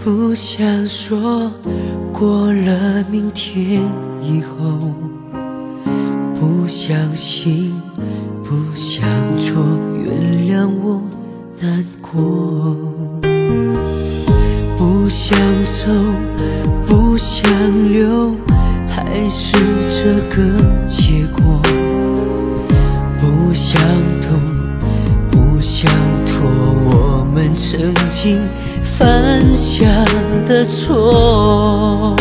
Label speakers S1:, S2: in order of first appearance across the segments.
S1: 不想说过了明天以后，不相信，不想做，原谅我难过。不想走，不想留，还是这个结果。不想懂，不想拖我们曾经犯下的错。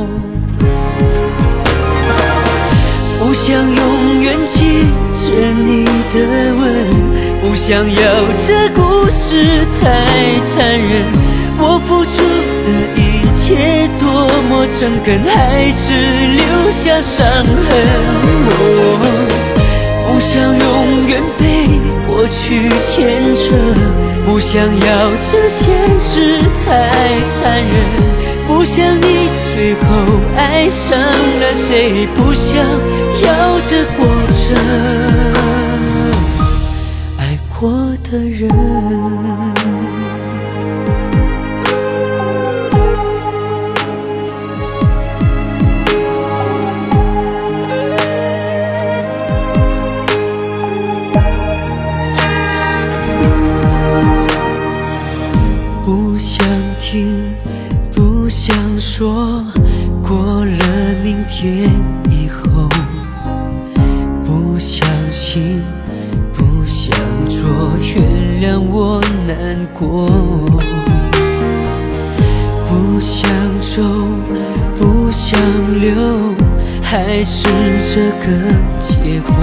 S1: 不想永远记着你的吻，不想要这故事太残忍。我付出的一切多么诚恳，还是留下伤痕。不想永远被过去牵扯，不想要这现实太残忍。不想你最后爱上了谁，不想要这过程，爱过的人。不想听，不想说，过了明天以后，不相信，不想做，原谅我难过。不想走，不想留，还是这个结果。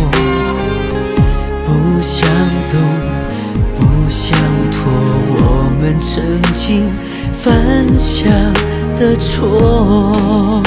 S1: 不想懂，不想拖我们曾经犯下的错。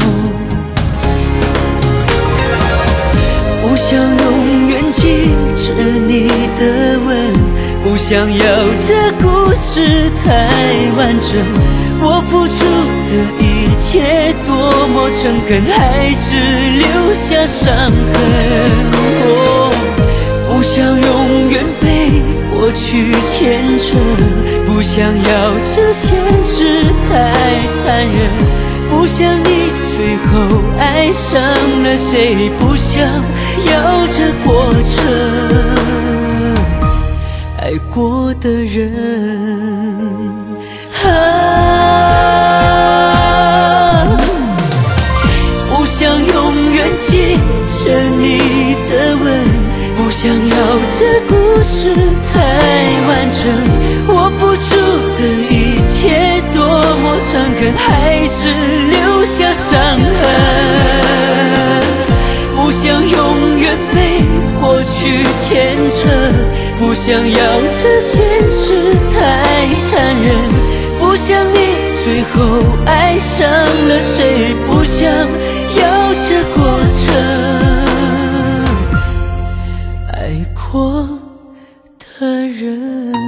S1: 不想永远记着你的吻，不想要这故事太完整。我付出的一切多么诚恳，还是留下伤痕。不想永远被过去牵扯，不想要这现实太残忍。不想你最后爱上了谁，不想要这过程，爱过的人。不想永远记着你的吻，不想要这故事太完整。我付出的一切多么诚恳，还是留下伤痕。不想永远被过去牵扯，不想要这现实太残忍。不想你最后爱上了谁，不想要这过程，爱过的人。